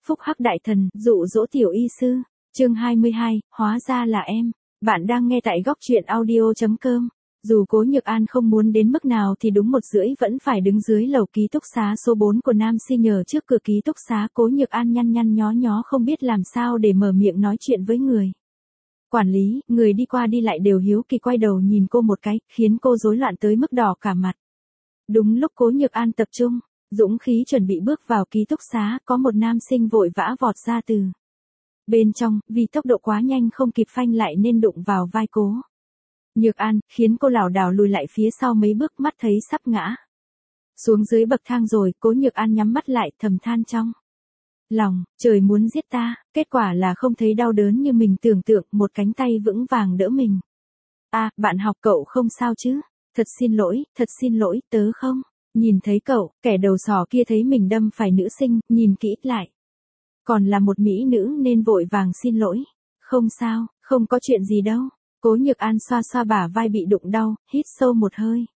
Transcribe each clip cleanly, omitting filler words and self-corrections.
Phúc Hắc Đại Thần, dụ dỗ tiểu y sư. Chương 22, hóa ra là em. Bạn đang nghe tại góc truyện audio.com. Dù Cố Nhược An không muốn đến mức nào thì đúng 1:30 vẫn phải đứng dưới lầu ký túc xá số 4 của Nam Si nhờ trước cửa ký túc xá. Cố Nhược An nhăn nhăn nhó nhó không biết làm sao để mở miệng nói chuyện với người. Quản lý, người đi qua đi lại đều hiếu kỳ quay đầu nhìn cô một cái, khiến cô rối loạn tới mức đỏ cả mặt. Đúng lúc Cố Nhược An tập trung, dũng khí chuẩn bị bước vào ký túc xá, có một nam sinh vội vã vọt ra từ bên trong, vì tốc độ quá nhanh không kịp phanh lại nên đụng vào vai Cố Nhược An, khiến cô lảo đảo lùi lại phía sau mấy bước, mắt thấy sắp ngã xuống dưới bậc thang rồi. Cố Nhược An nhắm mắt lại thầm than trong lòng, trời muốn giết ta, kết quả là không thấy đau đớn như mình tưởng tượng, một cánh tay vững vàng đỡ mình. Bạn học cậu không sao chứ? Thật xin lỗi, tớ không nhìn thấy cậu. Kẻ đầu sỏ kia thấy mình đâm phải nữ sinh, nhìn kỹ lại còn là một mỹ nữ nên vội vàng xin lỗi. Không sao, không có chuyện gì đâu. Cố Nhược An xoa xoa bả vai bị đụng đau, hít sâu một hơi.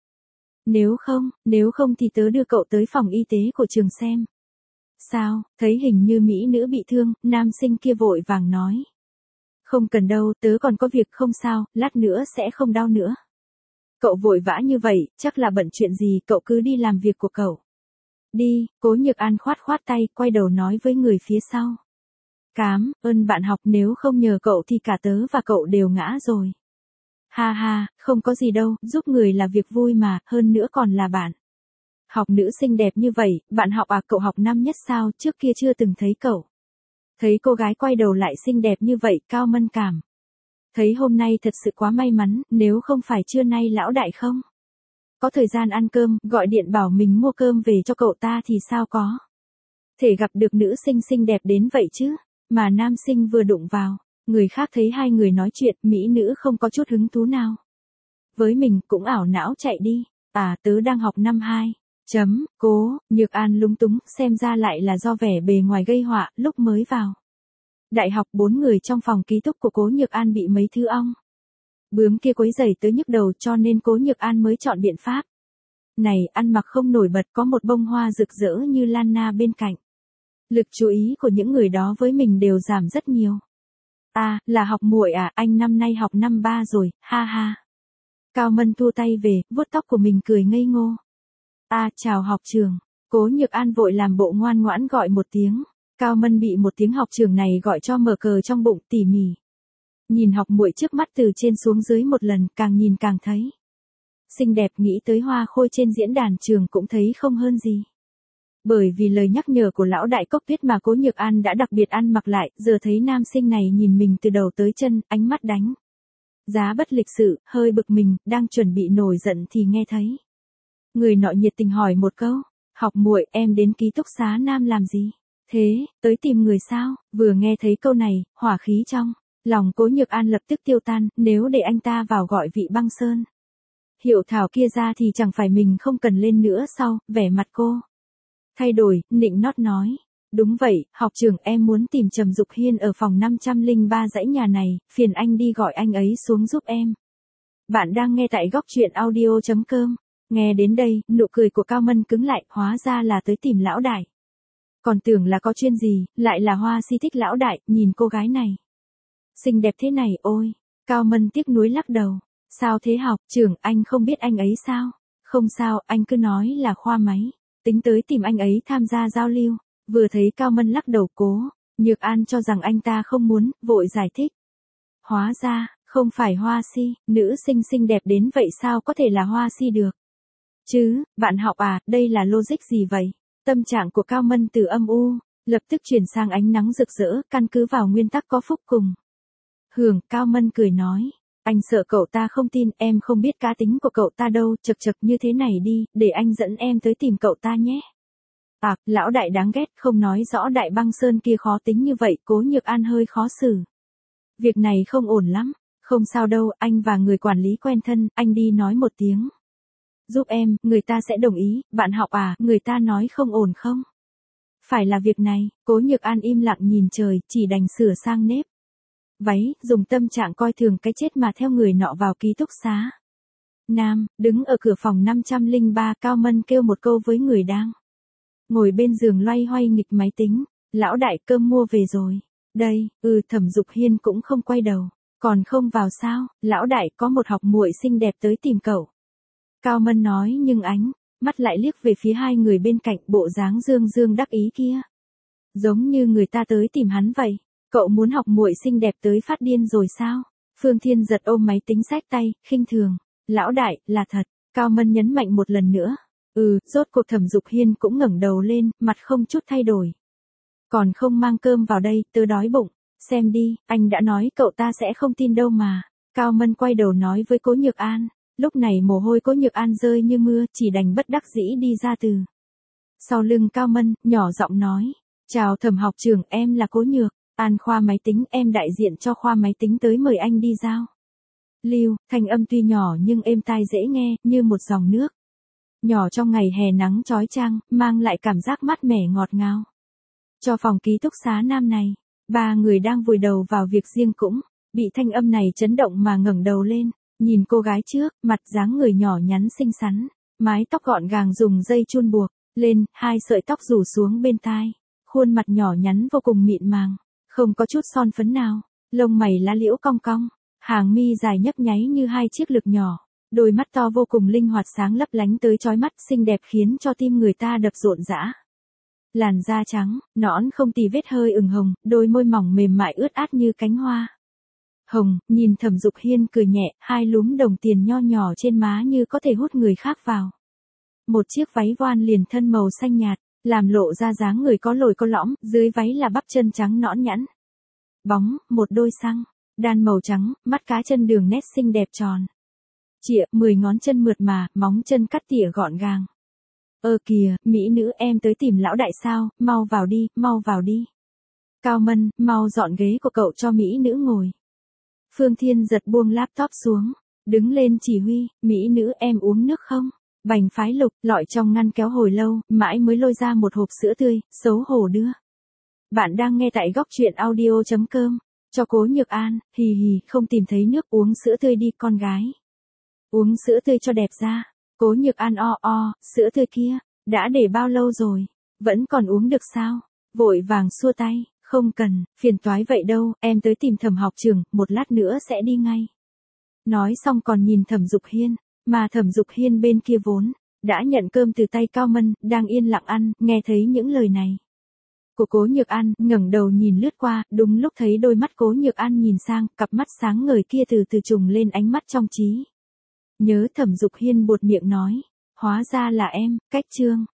Nếu không thì tớ đưa cậu tới phòng y tế của trường xem. Sao? Thấy hình như mỹ nữ bị thương, nam sinh kia vội vàng nói. Không cần đâu, tớ còn có việc. Không sao, lát nữa sẽ không đau nữa. Cậu vội vã như vậy, chắc là bận chuyện gì, cậu cứ đi làm việc của cậu. Đi. Cố Nhược An khoát tay, quay đầu nói với người phía sau. Cám ơn bạn học, nếu không nhờ cậu thì cả tớ và cậu đều ngã rồi. Ha ha, không có gì đâu, giúp người là việc vui mà, hơn nữa còn là bạn học nữ xinh đẹp như vậy. Bạn học cậu học năm nhất sao, trước kia chưa từng thấy cậu. Thấy cô gái quay đầu lại xinh đẹp như vậy, Cao Mân cảm thấy hôm nay thật sự quá may mắn, nếu không phải trưa nay lão đại không có thời gian ăn cơm, gọi điện bảo mình mua cơm về cho cậu ta thì sao có thể gặp được nữ sinh xinh đẹp đến vậy chứ. Mà nam sinh vừa đụng vào, người khác thấy hai người nói chuyện, mỹ nữ không có chút hứng thú nào với mình, cũng ảo não chạy đi. Tớ đang học năm 2. Cố Nhược An lúng túng, xem ra lại là do vẻ bề ngoài gây họa. Lúc mới vào đại học, 4 người trong phòng ký túc của Cố Nhược An bị mấy thứ ong bướm kia quấy rầy tới nhức đầu, cho nên Cố Nhược An mới chọn biện pháp này, ăn mặc không nổi bật, có một bông hoa rực rỡ như lan na bên cạnh. Lực chú ý của những người đó với mình đều giảm rất nhiều. Là học muội anh năm nay học năm 3 rồi, ha ha. Cao Mân thu tay về, vuốt tóc của mình cười ngây ngô. Chào học trường. Cố Nhược An vội làm bộ ngoan ngoãn gọi một tiếng. Cao Mân bị một tiếng học trường này gọi cho mở cờ trong bụng, tỉ mỉ nhìn học muội trước mắt từ trên xuống dưới một lần, càng nhìn càng thấy xinh đẹp, nghĩ tới hoa khôi trên diễn đàn trường cũng thấy không hơn gì. Bởi vì lời nhắc nhở của lão đại cốc biết mà Cố Nhược An đã đặc biệt ăn mặc lại, giờ thấy nam sinh này nhìn mình từ đầu tới chân, ánh mắt đánh giá bất lịch sự, hơi bực mình, đang chuẩn bị nổi giận thì nghe thấy người nọ nhiệt tình hỏi một câu. Học muội, em đến ký túc xá Nam làm gì? Thế, tới tìm người sao? Vừa nghe thấy câu này, hỏa khí trong lòng Cố Nhược An lập tức tiêu tan, nếu để anh ta vào gọi vị Băng Sơn Hiệu Thảo kia ra thì chẳng phải mình không cần lên nữa sao? Vẻ mặt cô thay đổi, nịnh nót nói. Đúng vậy, học trưởng, em muốn tìm Trầm Dục Hiên ở phòng 503 dãy nhà này, phiền anh đi gọi anh ấy xuống giúp em. Bạn đang nghe tại góc truyện audio.com. Nghe đến đây, nụ cười của Cao Mân cứng lại, hóa ra là tới tìm lão đại. Còn tưởng là có chuyện gì, lại là Hoa Si thích lão đại, nhìn cô gái này xinh đẹp thế này, ôi. Cao Mân tiếc nuối lắc đầu. Sao thế học trưởng, anh không biết anh ấy sao? Không sao, anh cứ nói là khoa máy. Tính tới tìm anh ấy tham gia giao lưu. Vừa thấy Cao Mân lắc đầu, Cố Nhược An cho rằng anh ta không muốn, vội giải thích. Hóa ra, không phải Hoa Si, nữ sinh xinh đẹp đến vậy sao có thể là Hoa Si được chứ? Bạn học đây là logic gì vậy? Tâm trạng của Cao Mân từ âm u lập tức chuyển sang ánh nắng rực rỡ, căn cứ vào nguyên tắc có phúc cùng hưởng. Cao Mân cười nói. Anh sợ cậu ta không tin, em không biết cá tính của cậu ta đâu, chật như thế này đi, để anh dẫn em tới tìm cậu ta nhé. Lão đại đáng ghét, không nói rõ đại Băng Sơn kia khó tính như vậy. Cố Nhược An hơi khó xử. Việc này không ổn lắm. Không sao đâu, anh và người quản lý quen thân, anh đi nói một tiếng giúp em, người ta sẽ đồng ý. Bạn học người ta nói không ổn không? Phải là việc này. Cố Nhược An im lặng nhìn trời, chỉ đành sửa sang nếp váy, dùng tâm trạng coi thường cái chết mà theo người nọ vào ký túc xá Nam. Đứng ở cửa phòng 503, Cao Mân kêu một câu với người đang ngồi bên giường loay hoay nghịch máy tính. Lão đại cơm mua về rồi. Đây, Thẩm Dục Hiên cũng không quay đầu. Còn không vào sao, lão đại có một học muội xinh đẹp tới tìm cậu. Cao Mân nói nhưng ánh mắt lại liếc về phía hai người bên cạnh, bộ dáng dương dương đắc ý kia. Giống như người ta tới tìm hắn vậy. Cậu muốn học muội xinh đẹp tới phát điên rồi sao? Phương Thiên giật ôm máy tính xách tay, khinh thường. Lão đại, là thật. Cao Mân nhấn mạnh một lần nữa. Rốt cuộc Thẩm Dục Hiên cũng ngẩng đầu lên, mặt không chút thay đổi. Còn không mang cơm vào đây, tớ đói bụng. Xem đi, anh đã nói cậu ta sẽ không tin đâu mà. Cao Mân quay đầu nói với Cố Nhược An. Lúc này mồ hôi Cố Nhược An rơi như mưa, chỉ đành bất đắc dĩ đi ra từ sau lưng Cao Mân, nhỏ giọng nói. Chào Thẩm học trưởng, em là Cố Nhược An khoa máy tính, em đại diện cho khoa máy tính tới mời anh đi giao lưu. Thanh âm tuy nhỏ nhưng êm tai dễ nghe, như một dòng nước nhỏ trong ngày hè nắng chói chang, mang lại cảm giác mát mẻ ngọt ngào. Cho phòng ký túc xá nam này, ba người đang vùi đầu vào việc riêng cũng bị thanh âm này chấn động mà ngẩng đầu lên, nhìn cô gái trước, mặt dáng người nhỏ nhắn xinh xắn, mái tóc gọn gàng dùng dây chun buộc lên, hai sợi tóc rủ xuống bên tai, khuôn mặt nhỏ nhắn vô cùng mịn màng, không có chút son phấn nào, lông mày lá liễu cong cong, hàng mi dài nhấp nháy như hai chiếc lược nhỏ, đôi mắt to vô cùng linh hoạt sáng lấp lánh tới chói mắt, xinh đẹp khiến cho tim người ta đập rộn rã. Làn da trắng, nõn không tì vết hơi ửng hồng, đôi môi mỏng mềm mại ướt át như cánh hoa hồng, nhìn Thẩm Dục Hiên cười nhẹ, hai lúm đồng tiền nho nhỏ trên má như có thể hút người khác vào. Một chiếc váy voan liền thân màu xanh nhạt, làm lộ ra dáng người có lồi có lõm, dưới váy là bắp chân trắng nõn nhẵn. Bóng, một đôi xăng đan màu trắng, mắt cá chân đường nét xinh đẹp tròn trịa, 10 ngón chân mượt mà, móng chân cắt tỉa gọn gàng. Kìa, mỹ nữ em tới tìm lão đại sao, mau vào đi, mau vào đi. Cao Mân, mau dọn ghế của cậu cho mỹ nữ ngồi. Phương Thiên giật buông laptop xuống, đứng lên chỉ huy, mỹ nữ em uống nước không? Bành Phái Lục, lọi trong ngăn kéo hồi lâu, mãi mới lôi ra một hộp sữa tươi, xấu hổ đưa. Bạn đang nghe tại góc truyện audio.com, cho Cố Nhược An, hì hì, không tìm thấy nước uống sữa tươi đi con gái. Uống sữa tươi cho đẹp da. Cố Nhược An sữa tươi kia, đã để bao lâu rồi, vẫn còn uống được sao? Vội vàng xua tay, không cần, phiền toái vậy đâu, em tới tìm Thẩm học trưởng, một lát nữa sẽ đi ngay. Nói xong còn nhìn Thẩm Dục Hiên, mà Thẩm Dục Hiên bên kia vốn đã nhận cơm từ tay Cao Mân, đang yên lặng ăn, nghe thấy những lời này của Cố Nhược An, ngẩng đầu nhìn lướt qua, đúng lúc thấy đôi mắt Cố Nhược An nhìn sang, cặp mắt sáng ngời kia từ từ trùng lên ánh mắt trong trí nhớ. Thẩm Dục Hiên buột miệng nói, hóa ra là em, Cách Trương.